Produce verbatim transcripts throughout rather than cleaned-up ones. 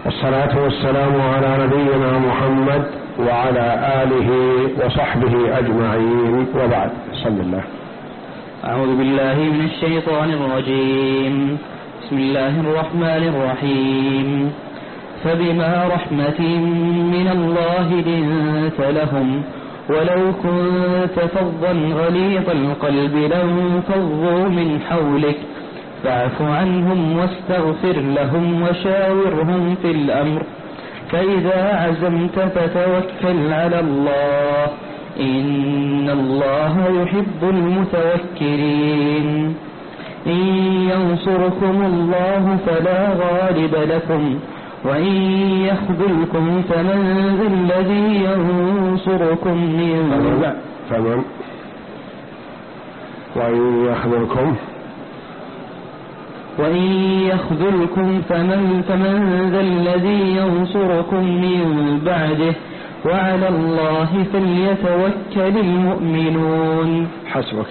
والصلاة والسلام على نبينا محمد وعلى آله وصحبه أجمعين، وبعد. صلى الله. أعوذ بالله من الشيطان الرجيم. بسم الله الرحمن الرحيم. فبما رحمة من الله لنت لهم ولو كنت فظا غليظ القلب لانفضوا من حولك فاعف عنهم واستغفر لهم وشاورهم في الأمر فإذا عزمت فتوكل على الله إن الله يحب المتوكلين. إن ينصركم الله فلا غالب لكم وإن يخذلكم فمن ذا الذي ينصركم من فمن وإن يخذلكم وإن يخذلكم فمن, فمن ذا الذي ينصركم من بعده وعلى الله فليتوكل المؤمنون. حسبك.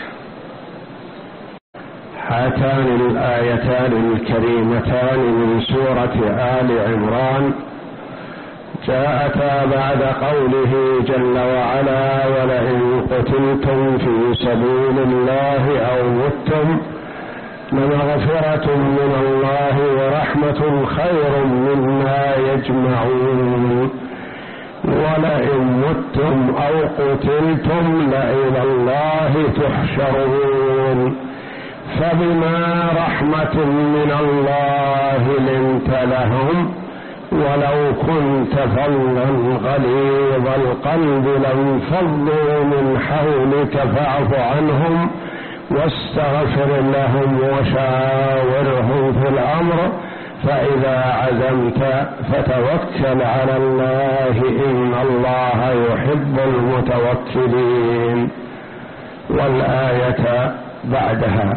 هاتان الآيتان الكريمتان من سورة آل عمران جاءتا بعد قوله جل وعلا: ولئن قتلتم في سبيل الله أو متم لمغفرة من الله ورحمة خير مما يجمعون ولئن متم أو قتلتم لإلى الله تحشرون فبما رحمة من الله لنت لهم ولو كنت فظا غليظ القلب لانفضوا من حولك فاعف عنهم واستغفر لهم وشاورهم في الأمر فإذا عزمت فتوكل على الله إن الله يحب المتوكلين. والآية بعدها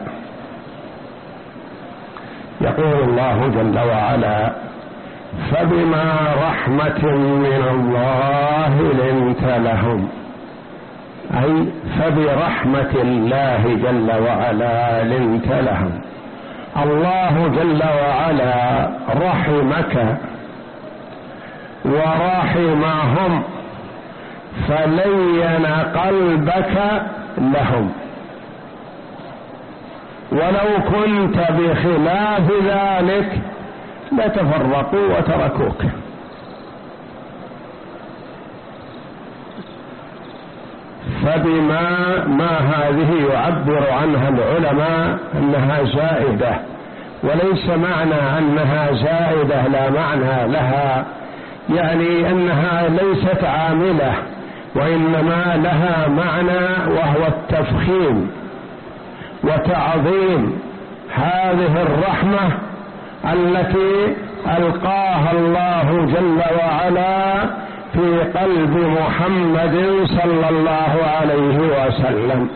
يقول الله جل وعلا: فبما رحمة من الله لنت لهم، أي فبرحمة الله جل وعلا لنت لهم. الله جل وعلا رحمك ورحمهم فلين قلبك لهم، ولو كنت بخلاف ذلك لتفرقوا وتركوك. فبما ما هذه يعبر عنها العلماء أنها زائدة، وليس معنى أنها زائدة لا معنى لها، يعني أنها ليست عاملة، وإنما لها معنى وهو التفخيم وتعظيم هذه الرحمة التي ألقاها الله جل وعلا في قلب محمد صلى الله عليه وسلم،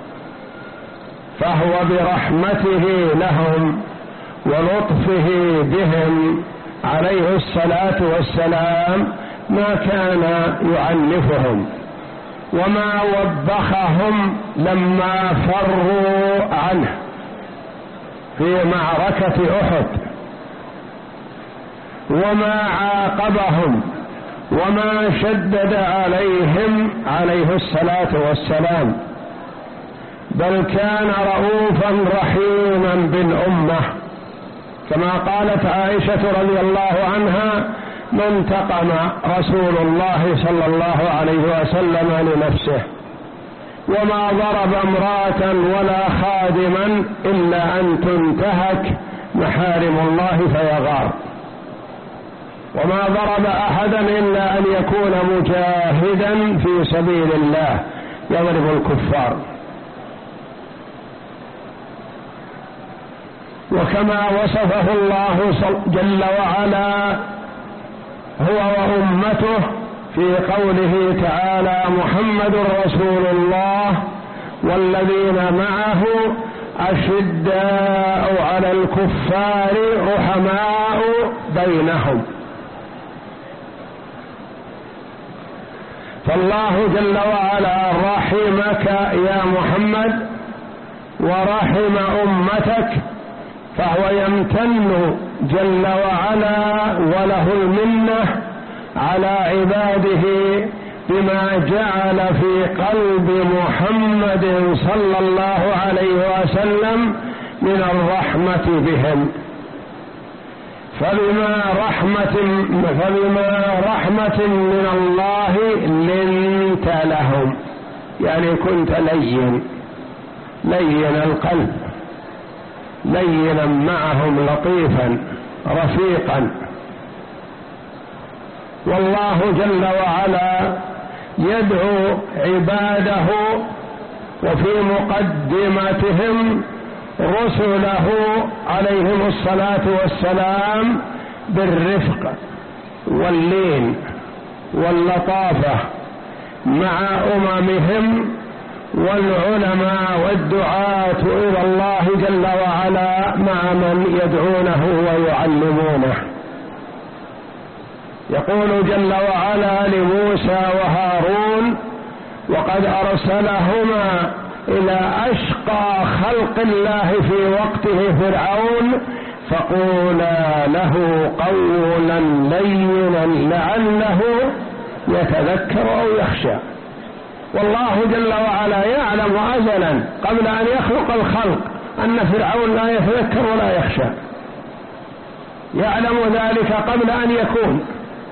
فهو برحمته لهم ولطفه بهم عليه الصلاة والسلام ما كان يعنفهم وما وبخهم لما فروا عنه في معركة أحد، وما عاقبهم وما شدد عليهم عليه الصلاة والسلام، بل كان رؤوفا رحيما بالأمة، كما قالت عائشة رضي الله عنها: ما انتقم رسول الله صلى الله عليه وسلم لنفسه وما ضرب امرأة ولا خادما إلا أن تنتهك محارم الله فيغار، وما ضرب أحدا إلا أن يكون مجاهدا في سبيل الله يضرب الكفار. وكما وصفه الله جل وعلا هو وأمته في قوله تعالى: محمد رسول الله والذين معه أشداء على الكفار رحماء بينهم. فالله جل وعلا رحمك يا محمد ورحم أمتك فهو يمتن جل وعلا وله المنة على عباده بما جعل في قلب محمد صلى الله عليه وسلم من الرحمة بهم. فبما رحمة فبما رحمة من الله لنت لهم، يعني كنت لين لين القلب، لينا معهم لطيفا رفيقا. والله جل وعلا يدعو عباده وفي مقدمتهم رسله عليهم الصلاة والسلام بالرفق واللين واللطافة مع أممهم والعلماء والدعاة إلى الله جل وعلا مع من يدعونه ويعلمونه. يقول جل وعلا لموسى وهارون: وقد أرسلهما إلى أشقى خلق الله في وقته فرعون فقولا له قولا لينا لعله يتذكر أو يخشى. والله جل وعلا يعلم أزلا قبل أن يخلق الخلق أن فرعون لا يتذكر ولا يخشى، يعلم ذلك قبل أن يكون،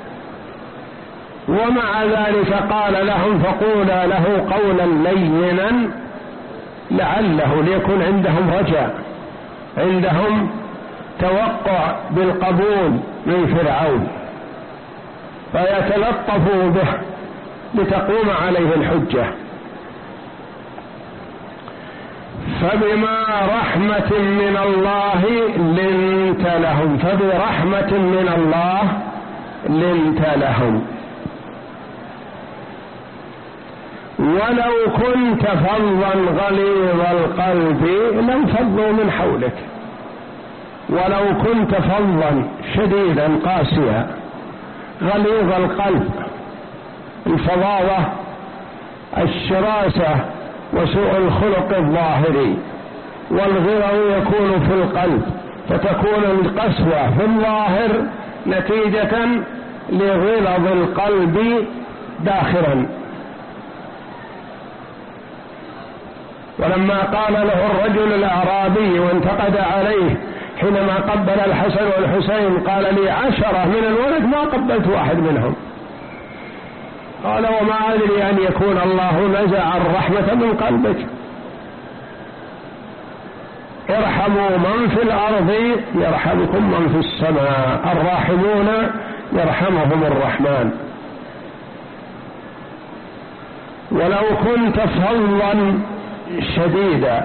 ومع ذلك قال لهم فقولا له قولا لينا لعله، ليكون عندهم رجاء، عندهم توقع بالقبول من فرعون فيتلطفوا به لتقوم عليه الحجة. فبما رحمة من الله لنت لهم، فبرحمة من الله لنت لهم. ولو كنت فظا غليظ القلب لانفضوا من حولك. ولو كنت فظا شديدا قاسيا غليظ القلب، الفظاظة الشراسة وسوء الخلق الظاهري، والغلظ يكون في القلب، فتكون القسوة في الظاهر نتيجة لغلظ القلب داخلا. ولما قال له الرجل الأعرابي وانتقد عليه حينما قبل الحسن والحسين قال: لي عشرة من الولد ما قبلت واحد منهم. قال: وما أدري أن يكون الله نزع الرحمة من قلبك. ارحموا من في الأرض يرحمكم من في السماء، الراحمون يرحمهم الرحمن. ولو كنت فظا شديدا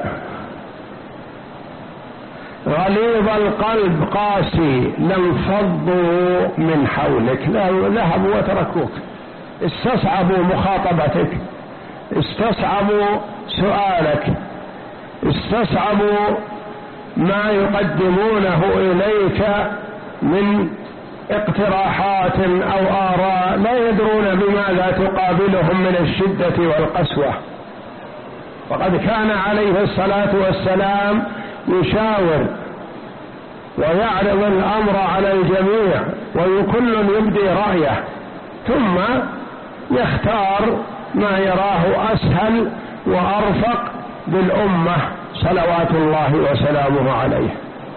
غليظ القلب قاسي لانفضوا من حولك، ذهبوا وتركوك، استصعبوا مخاطبتك، استصعبوا سؤالك، استصعبوا ما يقدمونه إليك من اقتراحات أو آراء لا يدرون بماذا تقابلهم من الشدة والقسوة. وقد كان عليه الصلاة والسلام يشاور ويعرض الأمر على الجميع وكل يبدي رأيه ثم يختار ما يراه أسهل وأرفق بالأمة صلوات الله وسلامه عليه.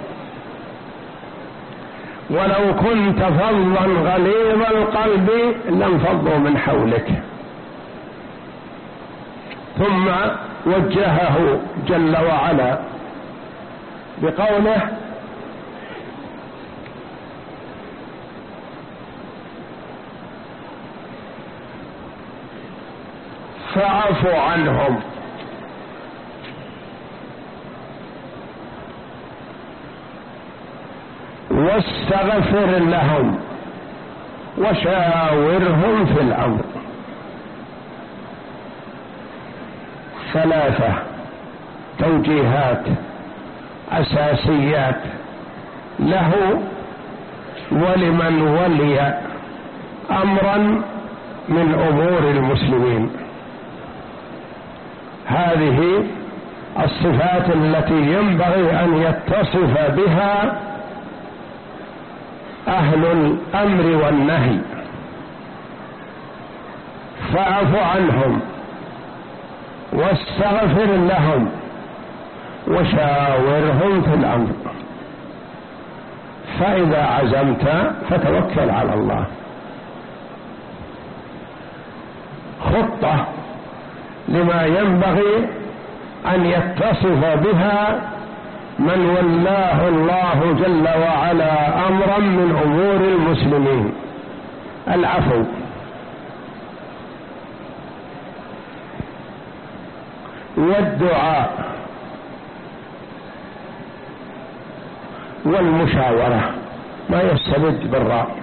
ولو كنت فظا غليظ القلب لانفضوا من حولك. ثم وجهه جل وعلا بقوله: فاعف عنهم واستغفر لهم وشاورهم في الأمر. ثلاثة توجيهات أساسيات له ولمن ولي أمرا من أمور المسلمين. هذه الصفات التي ينبغي أن يتصف بها أهل الأمر والنهي، فاعف عنهم واستغفر لهم وشاورهم في الأمر، فإذا عزمت فتوكل على الله. خطة لما ينبغي أن يتصف بها من ولاه الله جل وعلا أمرا من أمور المسلمين: العفو، والدعاء، والمشاورة، ما يستبد بالرأي.